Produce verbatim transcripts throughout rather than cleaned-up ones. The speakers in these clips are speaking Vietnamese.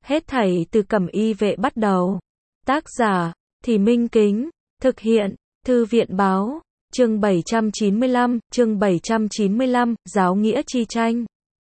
Hết thảy từ Cẩm Y Vệ bắt đầu. Tác giả, Thì Minh Kính. Thực hiện, Thư viện Báo. Chương bảy trăm chín mươi lăm, chương bảy trăm chín mươi lăm, Giáo nghĩa chi tranh.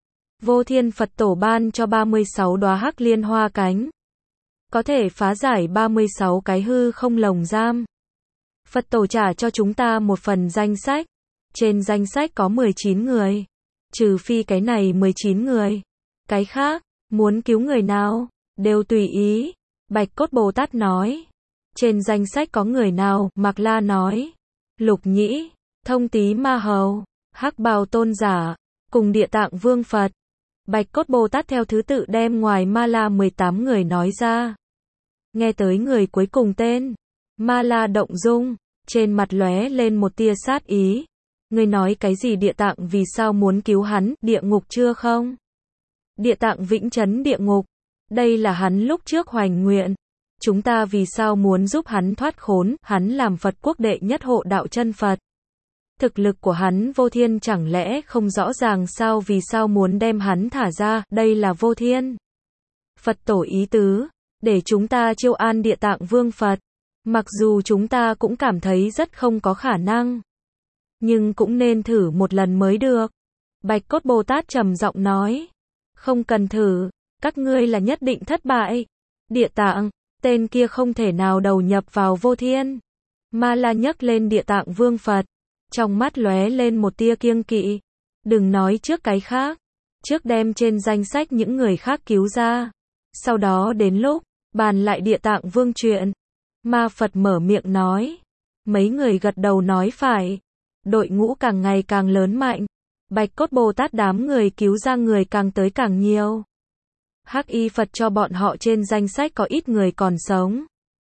Vô Thiên Phật Tổ ban cho ba mươi sáu đóa hắc liên hoa cánh. Có thể phá giải ba mươi sáu cái hư không lồng giam. Phật Tổ trả cho chúng ta một phần danh sách. Trên danh sách có mười chín người. Trừ phi cái này mười chín người. Cái khác, muốn cứu người nào, đều tùy ý. Bạch Cốt Bồ Tát nói. Trên danh sách có người nào, Mạc La nói. Lục Nhĩ, Thông Tí Ma Hầu, Hắc Bào Tôn Giả, cùng Địa Tạng Vương Phật. Bạch Cốt Bồ Tát theo thứ tự đem ngoài Ma La mười tám người nói ra. Nghe tới người cuối cùng tên Ma La động dung, trên mặt lóe lên một tia sát ý. Ngươi nói cái gì Địa Tạng vì sao muốn cứu hắn, địa ngục chưa không? Địa Tạng vĩnh trấn địa ngục. Đây là hắn lúc trước hoành nguyện. Chúng ta vì sao muốn giúp hắn thoát khốn, hắn làm Phật quốc đệ nhất hộ đạo chân Phật. Thực lực của hắn Vô Thiên chẳng lẽ không rõ ràng sao vì sao muốn đem hắn thả ra, đây là Vô Thiên. Phật Tổ ý tứ, để chúng ta chiêu an Địa Tạng Vương Phật. Mặc dù chúng ta cũng cảm thấy rất không có khả năng. Nhưng cũng nên thử một lần mới được. Bạch Cốt Bồ Tát trầm giọng nói. Không cần thử, các ngươi là nhất định thất bại. Địa Tạng, tên kia không thể nào đầu nhập vào Vô Thiên. Ma La nhấc lên Địa Tạng Vương Phật. Trong mắt lóe lên một tia kiêng kỵ. Đừng nói trước cái khác. Trước đem trên danh sách những người khác cứu ra. Sau đó đến lúc, bàn lại Địa Tạng Vương chuyện. Ma Phật mở miệng nói. Mấy người gật đầu nói phải. Đội ngũ càng ngày càng lớn mạnh. Bạch Cốt Bồ Tát đám người cứu ra người càng tới càng nhiều. Hắc Y Phật cho bọn họ trên danh sách có ít người còn sống.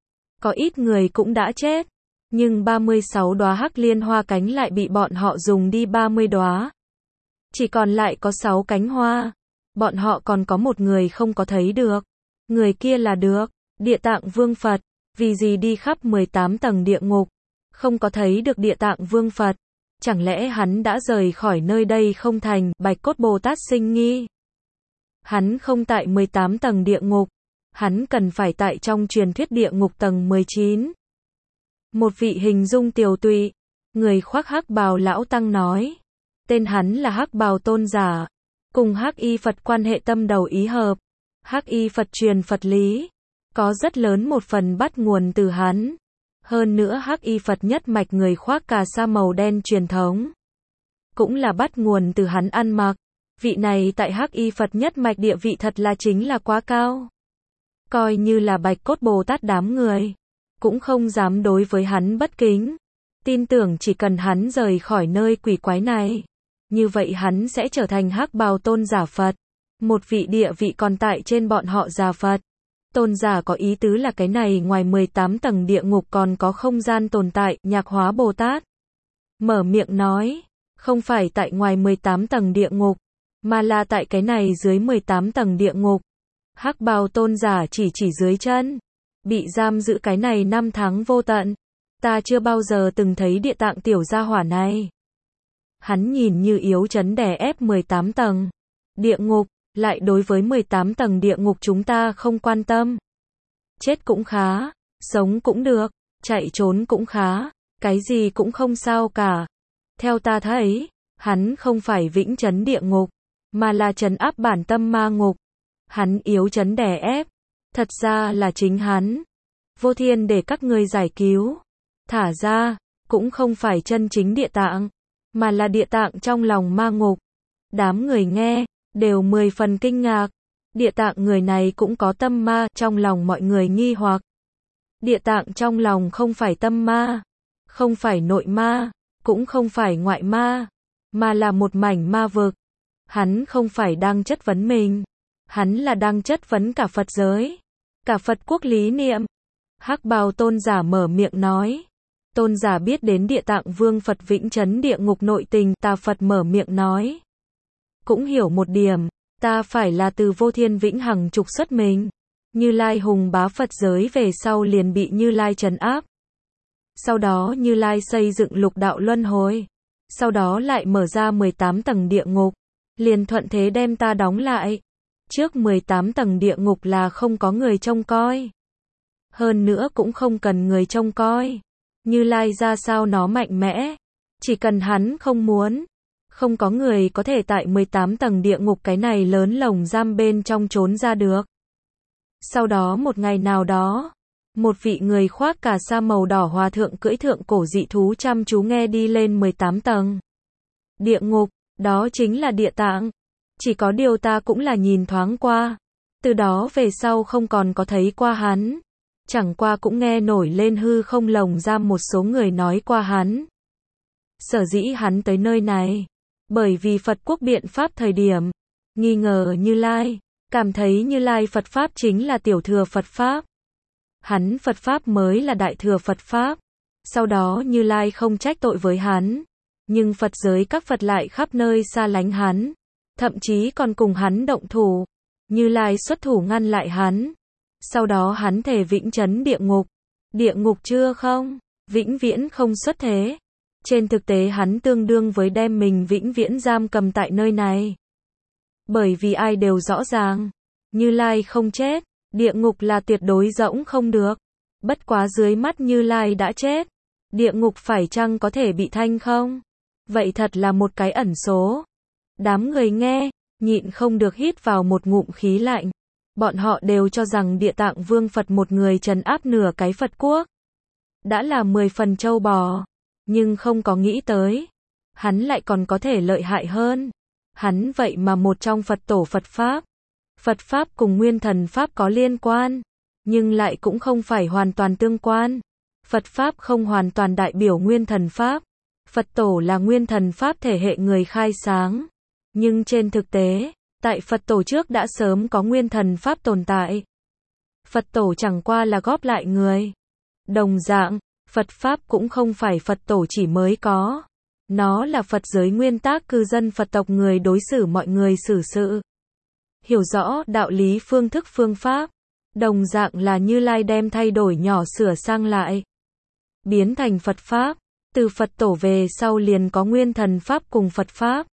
Có ít người cũng đã chết. Nhưng ba mươi sáu đóa hắc liên hoa cánh lại bị bọn họ dùng đi ba mươi đóa. Chỉ còn lại có sáu cánh hoa. Bọn họ còn có một người không có thấy được. Người kia là được, Địa Tạng Vương Phật. Vì gì đi khắp mười tám tầng địa ngục. Không có thấy được Địa Tạng Vương Phật. Chẳng lẽ hắn đã rời khỏi nơi đây không thành, Bạch Cốt Bồ Tát sinh nghi. Hắn không tại mười tám tầng địa ngục. Hắn cần phải tại trong truyền thuyết địa ngục tầng mười chín. Một vị hình dung tiều tụy, người khoác hắc bào lão tăng nói. Tên hắn là Hắc Bào Tôn Giả. Cùng Hắc Y Phật quan hệ tâm đầu ý hợp. Hắc Y Phật truyền Phật lý. Có rất lớn một phần bắt nguồn từ hắn. Hơn nữa Hắc Y Phật nhất mạch người khoác cà sa màu đen truyền thống. Cũng là bắt nguồn từ hắn ăn mặc. Vị này tại Hắc Y Phật nhất mạch địa vị thật là chính là quá cao. Coi như là Bạch Cốt Bồ Tát đám người. Cũng không dám đối với hắn bất kính. Tin tưởng chỉ cần hắn rời khỏi nơi quỷ quái này. Như vậy hắn sẽ trở thành Hắc Bào Tôn Giả Phật. Một vị địa vị còn tại trên bọn họ già Phật. Tôn giả có ý tứ là cái này ngoài mười tám tầng địa ngục còn có không gian tồn tại, Nhạc Hóa Bồ Tát. Mở miệng nói, không phải tại ngoài mười tám tầng địa ngục, mà là tại cái này dưới mười tám tầng địa ngục. Hắc Bào Tôn giả chỉ chỉ dưới chân, bị giam giữ cái này năm tháng vô tận. Ta chưa bao giờ từng thấy Địa Tạng tiểu gia hỏa này. Hắn nhìn như yếu chấn đè ép mười tám tầng địa ngục. Lại đối với mười tám tầng địa ngục chúng ta không quan tâm. Chết cũng khá, sống cũng được, chạy trốn cũng khá, cái gì cũng không sao cả. Theo ta thấy, hắn không phải vĩnh trấn địa ngục, mà là trấn áp bản tâm ma ngục. Hắn yếu trấn đè ép, thật ra là chính hắn. Vô Thiên để các ngươi giải cứu, thả ra, cũng không phải chân chính Địa Tạng, mà là Địa Tạng trong lòng ma ngục. Đám người nghe đều mười phần kinh ngạc. Địa Tạng người này cũng có tâm ma, trong lòng mọi người nghi hoặc. Địa Tạng trong lòng không phải tâm ma, không phải nội ma, cũng không phải ngoại ma, mà là một mảnh ma vực. Hắn không phải đang chất vấn mình, hắn là đang chất vấn cả Phật giới, cả Phật quốc lý niệm. Hắc Bào Tôn Giả mở miệng nói. Tôn giả biết đến Địa Tạng Vương Phật vĩnh trấn địa ngục nội tình, ta Phật mở miệng nói. Cũng hiểu một điểm, ta phải là từ Vô Thiên vĩnh hằng trục xuất mình. Như Lai hùng bá Phật giới về sau liền bị Như Lai trấn áp. Sau đó Như Lai xây dựng lục đạo luân hồi. Sau đó lại mở ra mười tám tầng địa ngục. Liền thuận thế đem ta đóng lại. Trước mười tám tầng địa ngục là không có người trông coi. Hơn nữa cũng không cần người trông coi. Như Lai ra sao nó mạnh mẽ. Chỉ cần hắn không muốn. Không có người có thể tại mười tám tầng địa ngục cái này lớn lồng giam bên trong trốn ra được. Sau đó một ngày nào đó, một vị người khoác cà sa màu đỏ hòa thượng cưỡi thượng cổ dị thú chăm chú nghe đi lên mười tám tầng. Địa ngục, đó chính là địa tạng. Chỉ có điều ta cũng là nhìn thoáng qua. Từ đó về sau không còn có thấy qua hắn. Chẳng qua cũng nghe nổi lên hư không lồng giam một số người nói qua hắn. Sở dĩ hắn tới nơi này. Bởi vì Phật quốc biện pháp thời điểm. Nghi ngờ Như Lai. Cảm thấy Như Lai Phật Pháp chính là tiểu thừa Phật Pháp. Hắn Phật Pháp mới là đại thừa Phật Pháp. Sau đó Như Lai không trách tội với hắn. Nhưng Phật giới các Phật lại khắp nơi xa lánh hắn. Thậm chí còn cùng hắn động thủ. Như Lai xuất thủ ngăn lại hắn. Sau đó hắn thề vĩnh trấn địa ngục. Địa ngục chưa không? Vĩnh viễn không xuất thế. Trên thực tế hắn tương đương với đem mình vĩnh viễn giam cầm tại nơi này. Bởi vì ai đều rõ ràng. Như Lai không chết. Địa ngục là tuyệt đối rỗng không được. Bất quá dưới mắt Như Lai đã chết. Địa ngục phải chăng có thể bị thanh không? Vậy thật là một cái ẩn số. Đám người nghe, nhịn không được hít vào một ngụm khí lạnh. Bọn họ đều cho rằng Địa Tạng Vương Phật một người trấn áp nửa cái Phật quốc. Đã là mười phần châu bò. Nhưng không có nghĩ tới. Hắn lại còn có thể lợi hại hơn. Hắn vậy mà một trong Phật tổ Phật Pháp. Phật Pháp cùng Nguyên Thần Pháp có liên quan. Nhưng lại cũng không phải hoàn toàn tương quan. Phật Pháp không hoàn toàn đại biểu Nguyên Thần Pháp. Phật tổ là Nguyên Thần Pháp thể hệ người khai sáng. Nhưng trên thực tế, tại Phật tổ trước đã sớm có Nguyên Thần Pháp tồn tại. Phật tổ chẳng qua là góp lại người. Đồng dạng, Phật Pháp cũng không phải Phật tổ chỉ mới có. Nó là Phật giới nguyên tắc cư dân Phật tộc người đối xử mọi người xử sự. Hiểu rõ đạo lý phương thức phương pháp. Đồng dạng là Như Lai đem thay đổi nhỏ sửa sang lại. Biến thành Phật Pháp. Từ Phật tổ về sau liền có Nguyên Thần Pháp cùng Phật Pháp.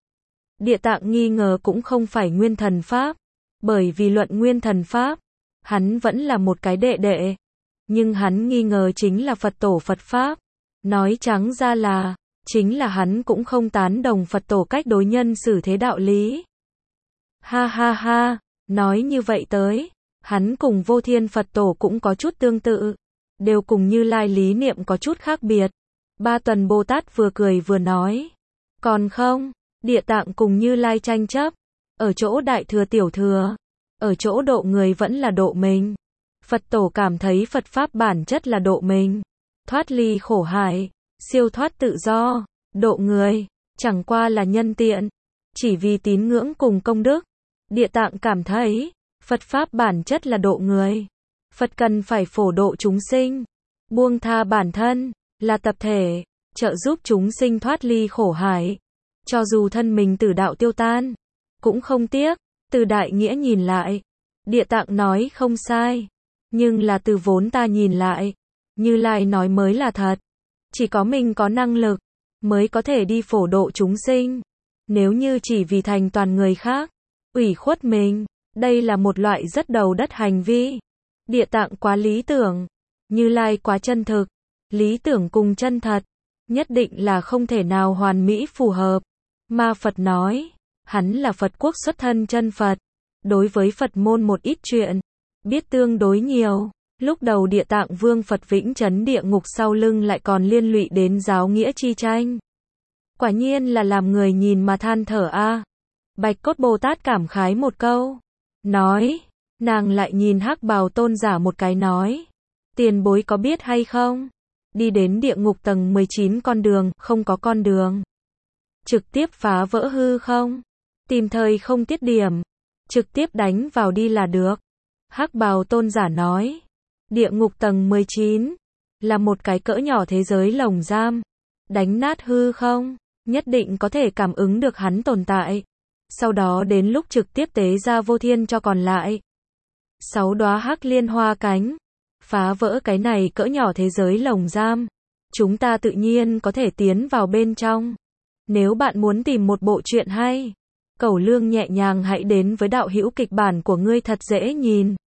Địa Tạng nghi ngờ cũng không phải Nguyên Thần Pháp. Bởi vì luận Nguyên Thần Pháp, hắn vẫn là một cái đệ đệ. Nhưng hắn nghi ngờ chính là Phật tổ Phật Pháp. Nói trắng ra là, chính là hắn cũng không tán đồng Phật tổ cách đối nhân xử thế đạo lý. Ha ha ha, nói như vậy tới, hắn cùng Vô Thiên Phật tổ cũng có chút tương tự. Đều cùng Như Lai lý niệm có chút khác biệt. Ba Tuần Bồ Tát vừa cười vừa nói. Còn không, Địa Tạng cùng Như Lai tranh chấp. Ở chỗ đại thừa tiểu thừa. Ở chỗ độ người vẫn là độ mình. Phật tổ cảm thấy Phật Pháp bản chất là độ mình. Thoát ly khổ hải. Siêu thoát tự do. Độ người. Chẳng qua là nhân tiện. Chỉ vì tín ngưỡng cùng công đức. Địa Tạng cảm thấy. Phật Pháp bản chất là độ người. Phật cần phải phổ độ chúng sinh. Buông tha bản thân. Là tập thể. Trợ giúp chúng sinh thoát ly khổ hải. Cho dù thân mình tử đạo tiêu tan. Cũng không tiếc. Từ đại nghĩa nhìn lại. Địa Tạng nói không sai. Nhưng là từ vốn ta nhìn lại. Như Lai nói mới là thật. Chỉ có mình có năng lực. Mới có thể đi phổ độ chúng sinh. Nếu như chỉ vì thành toàn người khác. Ủy khuất mình. Đây là một loại rất đầu đất hành vi. Địa Tạng quá lý tưởng. Như Lai quá chân thực. Lý tưởng cùng chân thật. Nhất định là không thể nào hoàn mỹ phù hợp. Mà Phật nói. Hắn là Phật quốc xuất thân chân Phật. Đối với Phật môn một ít chuyện. Biết tương đối nhiều. Lúc đầu Địa Tạng Vương Phật vĩnh trấn địa ngục sau lưng lại còn liên lụy đến giáo nghĩa chi tranh. Quả nhiên là làm người nhìn mà than thở a. À. Bạch Cốt Bồ Tát cảm khái một câu. Nói. Nàng lại nhìn Hắc Bào Tôn giả một cái nói. Tiền bối có biết hay không? Đi đến địa ngục tầng mười chín con đường, không có con đường. Trực tiếp phá vỡ hư không? Tìm thời không tiết điểm. Trực tiếp đánh vào đi là được. Hắc Bào Tôn giả nói. Địa ngục tầng mười chín. Là một cái cỡ nhỏ thế giới lồng giam. Đánh nát hư không? Nhất định có thể cảm ứng được hắn tồn tại. Sau đó đến lúc trực tiếp tế ra Vô Thiên cho còn lại. Sáu đóa hắc liên hoa cánh. Phá vỡ cái này cỡ nhỏ thế giới lồng giam. Chúng ta tự nhiên có thể tiến vào bên trong. Nếu bạn muốn tìm một bộ truyện hay. Cẩu Lương nhẹ nhàng hãy đến với đạo hữu kịch bản của ngươi thật dễ nhìn.